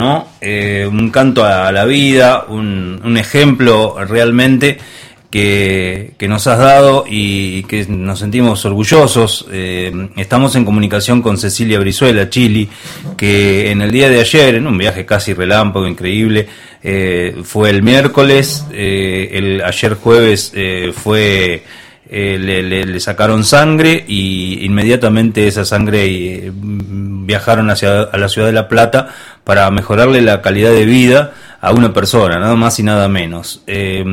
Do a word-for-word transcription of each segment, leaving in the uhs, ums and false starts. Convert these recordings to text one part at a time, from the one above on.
¿no? Eh, un canto a la vida, un, un ejemplo realmente que, que nos has dado y que nos sentimos orgullosos. Eh, estamos en comunicación con Cecilia Brizuela, Chili, que en el día de ayer, en un viaje casi relámpago, increíble, eh, fue el miércoles, eh, el ayer jueves eh, fue... Eh, le, le, le sacaron sangre y inmediatamente esa sangre eh, viajaron hacia a la ciudad de La Plata para mejorarle la calidad de vida a una persona, nada más y nada menos. Eh,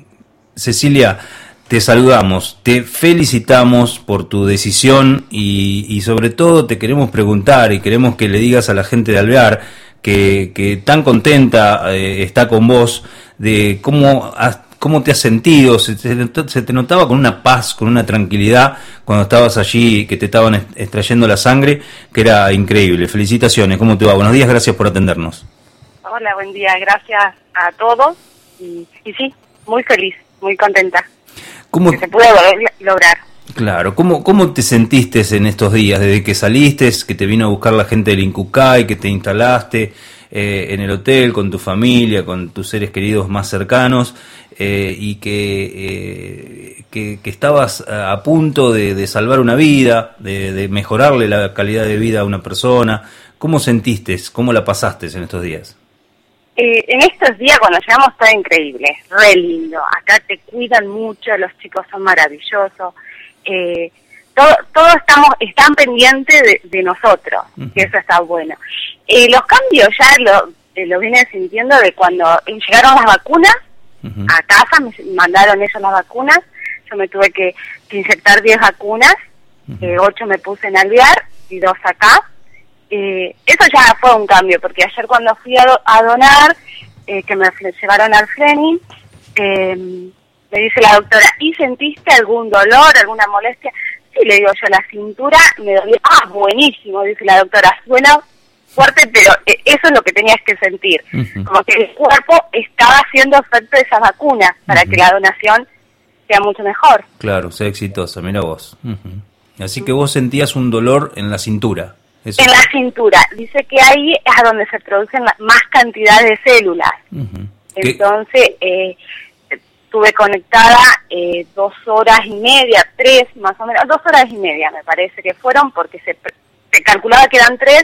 Cecilia, te saludamos, te felicitamos por tu decisión y, y sobre todo te queremos preguntar y queremos que le digas a la gente de Alvear que, que tan contenta eh, está con vos de cómo has ¿Cómo te has sentido? Se te, se te notaba con una paz, con una tranquilidad cuando estabas allí, que te estaban extrayendo la sangre, que era increíble. Felicitaciones, ¿cómo te va? Buenos días, gracias por atendernos. Hola, buen día, gracias a todos. Y, y sí, muy feliz, muy contenta. ¿Cómo que se puede lograr? Claro, ¿cómo, cómo te sentiste en estos días? Desde que saliste, que te vino a buscar la gente del Incucay, que te instalaste eh, en el hotel con tu familia, con tus seres queridos más cercanos, Eh, y que, eh, que, que estabas a punto de, de salvar una vida, de, de mejorarle la calidad de vida a una persona. ¿Cómo sentiste? ¿Cómo la pasaste en estos días? Eh, en estos días cuando llegamos todo increíble, re lindo. Acá te cuidan mucho, los chicos son maravillosos. Eh, todo, todos estamos, están pendientes de, de nosotros, uh-huh. que eso está bueno. Eh, los cambios ya lo, eh, lo vine sintiendo de cuando llegaron las vacunas. Uh-huh. A casa me mandaron ellos las vacunas, yo me tuve que, que inyectar diez vacunas, uh-huh. eh, ocho me puse en Alvear y dos acá. Eh, eso ya fue un cambio, porque ayer cuando fui a, do, a donar, eh, que me llevaron al Fleming, eh, me dice la doctora, ¿y sentiste algún dolor, alguna molestia? Sí, le digo yo, la cintura me dolía. Ah, buenísimo, dice la doctora, suena fuerte, pero eso es lo que tenías que sentir, uh-huh. como que el cuerpo estaba haciendo efecto de esas vacunas para uh-huh. que la donación sea mucho mejor. Claro, sea exitosa, mira vos. Uh-huh. Así uh-huh. que vos sentías un dolor en la cintura. Eso. En la cintura, dice que ahí es a donde se producen más cantidad de células. Uh-huh. Entonces, eh, estuve conectada eh, dos horas y media, tres más o menos, dos horas y media me parece que fueron, porque se, se calculaba que eran tres,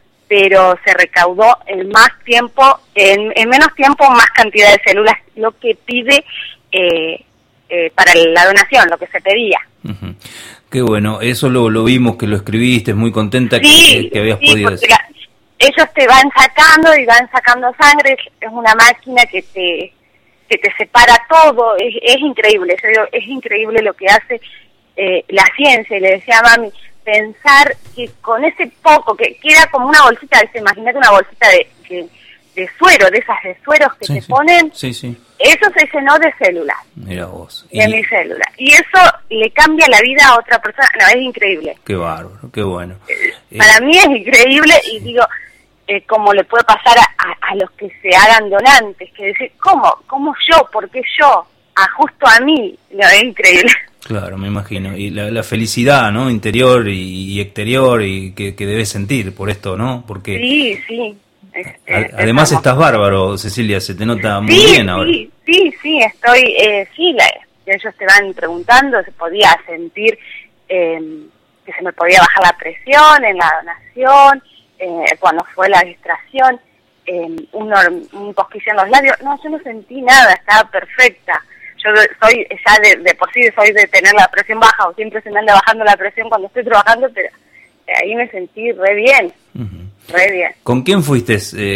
pero se recaudó en más tiempo, en, en menos tiempo, más cantidad de células, lo que pide eh, eh, para la donación, lo que se pedía. Uh-huh. Qué bueno, eso lo, lo vimos, que lo escribiste, muy contenta sí, que, que habías sí, podido decir. La, ellos te van sacando y van sacando sangre, es una máquina que te que te separa todo, es, es increíble, yo digo, es increíble lo que hace eh, la ciencia, y le decía a mami, pensar que con ese poco, que queda como una bolsita, imagínate una bolsita de, de, de suero, de esas de sueros que sí, se sí. ponen, sí, sí. eso se llenó de células. Mira vos. De y... mi célula. Y eso le cambia la vida a otra persona. No, es increíble. Qué bárbaro, qué bueno. Eh, Para eh... mí es increíble y digo, eh, cómo le puede pasar a, a, a los que se hagan donantes, que decir, ¿cómo? ¿Cómo yo? ¿Por qué yo? A justo a mí. No, es increíble. Claro, me imagino. Y la, la felicidad, ¿no? Interior y, y exterior y que, que debes sentir por esto, ¿no? Porque sí, sí. Es, es, además estamos. Estás bárbaro, Cecilia, se te nota muy sí, bien ahora. Sí, sí, sí, estoy, eh, sí, la, ellos te van preguntando, se podía sentir eh, que se me podía bajar la presión en la donación, eh, cuando fue la extracción, eh, un, un cosquillo en los labios. No, yo no sentí nada, estaba perfecta. Yo soy ya de, de por sí soy de tener la presión baja, o siempre se me anda bajando la presión cuando estoy trabajando, pero ahí me sentí re bien, uh-huh. re bien. ¿Con quién fuiste?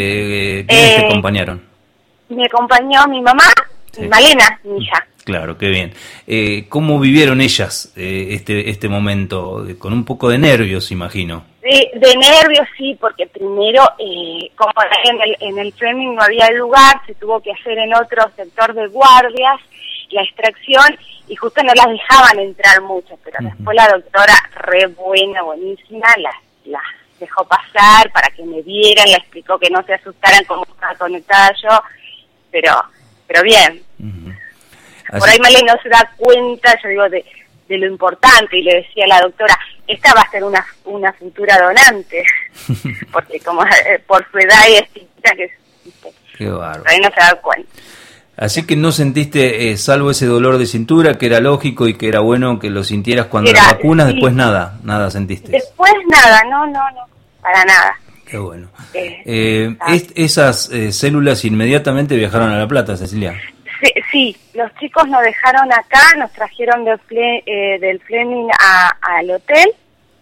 Eh, ¿Quiénes eh, te acompañaron? Me acompañó mi mamá, sí. Malena, mi hija. Claro, qué bien. Eh, ¿Cómo vivieron ellas eh, este este momento? Con un poco de nervios, imagino. De, de nervios, sí, porque primero, eh, como en el, en el Fleming no había lugar, se tuvo que hacer en otro sector de guardias la extracción, y justo no las dejaban entrar mucho, pero uh-huh. después la doctora, re buena, buenísima, las, las dejó pasar para que me vieran, le explicó que no se asustaran como estaba conectada yo, pero pero bien. Uh-huh. Por ahí Malena no se da cuenta, yo digo, de, de lo importante, y le decía a la doctora, esta va a ser una una futura donante, porque como eh, por su edad y estética que Qué bárbaro. ahí no se da cuenta. Así que no sentiste, eh, salvo ese dolor de cintura, que era lógico y que era bueno que lo sintieras cuando Era, las vacunas, sí. después nada, nada sentiste. Después nada, no, no, no, para nada. Qué bueno. Eh, Eh, ah. es, esas eh, células inmediatamente viajaron a La Plata, Cecilia. Sí, sí, los chicos nos dejaron acá, nos trajeron del, Fle eh, del Fleming a, al hotel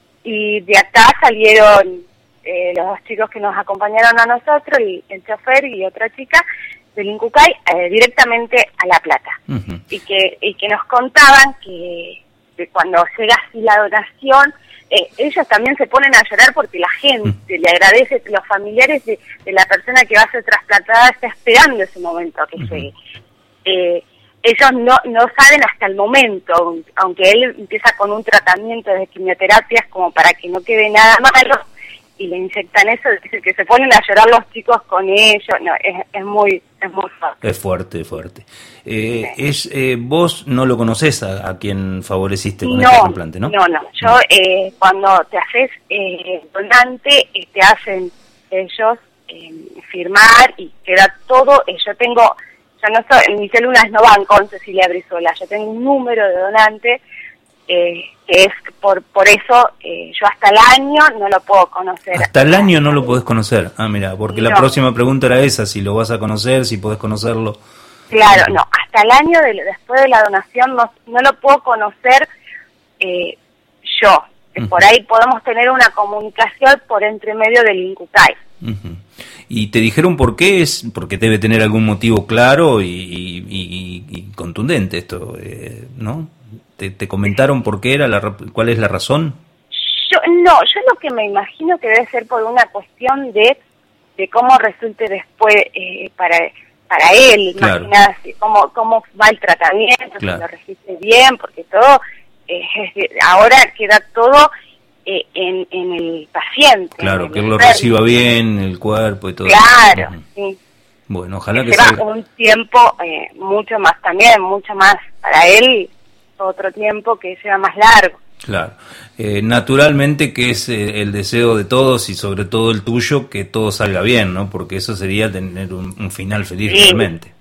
y de acá salieron eh, los dos chicos que nos acompañaron a nosotros, el, el chofer y otra chica del Incucay, eh, directamente a La Plata. Uh-huh. y que y que nos contaban que, que cuando llega así la donación, eh, ellos también se ponen a llorar porque la gente uh-huh. le agradece, los familiares de, de la persona que va a ser trasplantada está esperando ese momento que uh-huh. llegue. Eh, ellos no no saben hasta el momento, aunque él empieza con un tratamiento de quimioterapias como para que no quede nada malo, y le inyectan eso, dice que se ponen a llorar los chicos con ellos, no, es, es muy es muy fuerte. Es fuerte, fuerte. Eh, sí. es eh, Vos no lo conocés a, a quien favoreciste con no, este trasplante, ¿no? No, no, yo eh, cuando te haces eh, donante, eh, te hacen ellos eh, firmar y queda todo, eh, yo tengo... Yo no soy, mis células no van con Cecilia Brizuela, yo tengo un número de donante, eh, que es por por eso eh, yo hasta el año no lo puedo conocer. Hasta el año no lo podés conocer. Ah, mira, porque no. La próxima pregunta era esa, si lo vas a conocer, si podés conocerlo. Claro, no, hasta el año de, después de la donación no, no lo puedo conocer eh, yo. Uh-huh. Por ahí podemos tener una comunicación por entre medio del Incucay. Uh-huh. ¿Y te dijeron por qué es? Porque debe tener algún motivo claro y, y, y, y contundente esto, eh, ¿no? ¿Te, ¿Te comentaron por qué era, la, cuál es la razón? Yo no, yo lo que me imagino que debe ser por una cuestión de, de cómo resulte después eh, para para él, claro. Imagínate cómo, cómo va el tratamiento, claro. Que lo resiste bien, porque todo, eh, ahora queda todo... En, en el paciente. Claro, el que él lo reciba bien, el cuerpo y todo. Claro, eso. sí. Bueno, ojalá que, que sea... va un tiempo eh, mucho más también, mucho más para él, otro tiempo que sea más largo. Claro. Eh, naturalmente que es eh, el deseo de todos y sobre todo el tuyo que todo salga bien, ¿no? Porque eso sería tener un, un final feliz, sí. Realmente.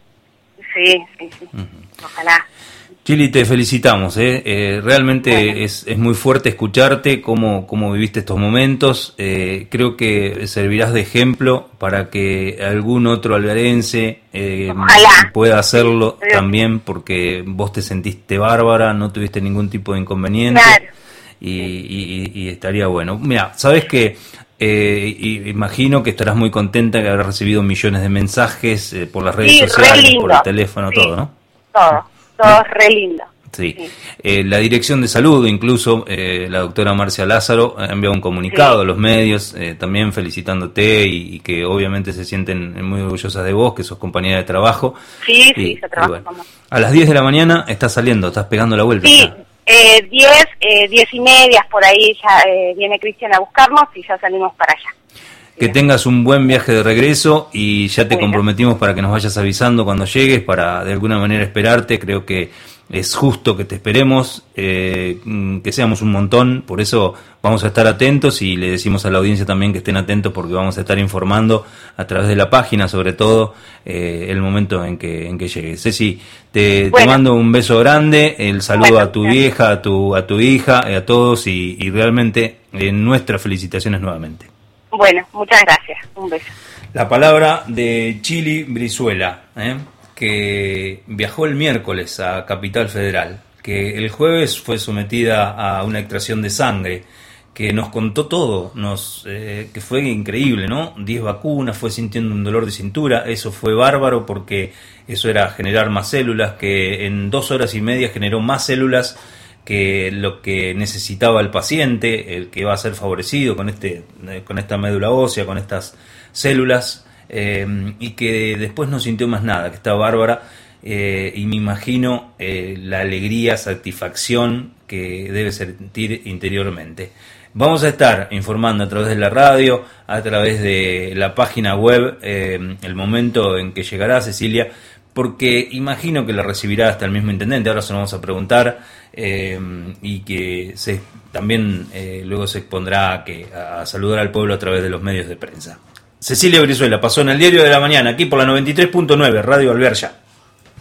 Sí, sí, sí. Uh-huh. Ojalá. Chili, te felicitamos, ¿eh? Eh, realmente bueno. es, es muy fuerte escucharte cómo, cómo viviste estos momentos. Eh, creo que servirás de ejemplo para que algún otro algarense eh, pueda hacerlo sí. también, porque vos te sentiste bárbara, no tuviste ningún tipo de inconveniente. Claro. Y, y, y estaría bueno. Mira, sabes que eh, imagino que estarás muy contenta de haber recibido millones de mensajes eh, por las redes sí, sociales, por el teléfono, sí. todo, ¿no? Todo. Todo es re lindo. Sí. sí. Eh, la Dirección de Salud, incluso eh, la doctora Marcia Lázaro, ha enviado un comunicado sí. a los medios, eh, también felicitándote y, y que obviamente se sienten muy orgullosas de vos, que sos compañera de trabajo. Sí, y, sí, se trabaja. Bueno, a las diez de la mañana estás saliendo, estás pegando la vuelta. Sí, eh, diez, eh, diez y media, por ahí ya eh, viene Cristian a buscarnos y ya salimos para allá. Que tengas un buen viaje de regreso y ya te bueno. comprometimos para que nos vayas avisando cuando llegues, para de alguna manera esperarte. Creo que es justo que te esperemos, eh, que seamos un montón, por eso vamos a estar atentos y le decimos a la audiencia también que estén atentos porque vamos a estar informando a través de la página, sobre todo, eh, el momento en que en que llegues. Ceci, te, bueno. te mando un beso grande, el saludo bueno, a tu gracias. vieja, a tu, a tu hija, a todos y, y realmente eh, nuestras felicitaciones nuevamente. Bueno, muchas gracias. Un beso. La palabra de Chili Brizuela, ¿eh? que viajó el miércoles a Capital Federal, que el jueves fue sometida a una extracción de sangre, que nos contó todo, nos eh, que fue increíble, ¿no? diez vacunas, fue sintiendo un dolor de cintura, eso fue bárbaro porque eso era generar más células, que en dos horas y media generó más células que lo que necesitaba el paciente, el que va a ser favorecido con este con esta médula ósea, con estas células, eh, y que después no sintió más nada, que está bárbara, eh, y me imagino eh, la alegría, satisfacción que debe sentir interiormente. Vamos a estar informando a través de la radio, a través de la página web, eh, el momento en que llegará, Cecilia, porque imagino que la recibirá hasta el mismo intendente, ahora se lo vamos a preguntar, eh, y que se, también eh, luego se expondrá a, que, a saludar al pueblo a través de los medios de prensa. Cecilia Brizuela pasó en el Diario de la Mañana, aquí por la noventa y tres punto nueve, Radio Alvear Ya.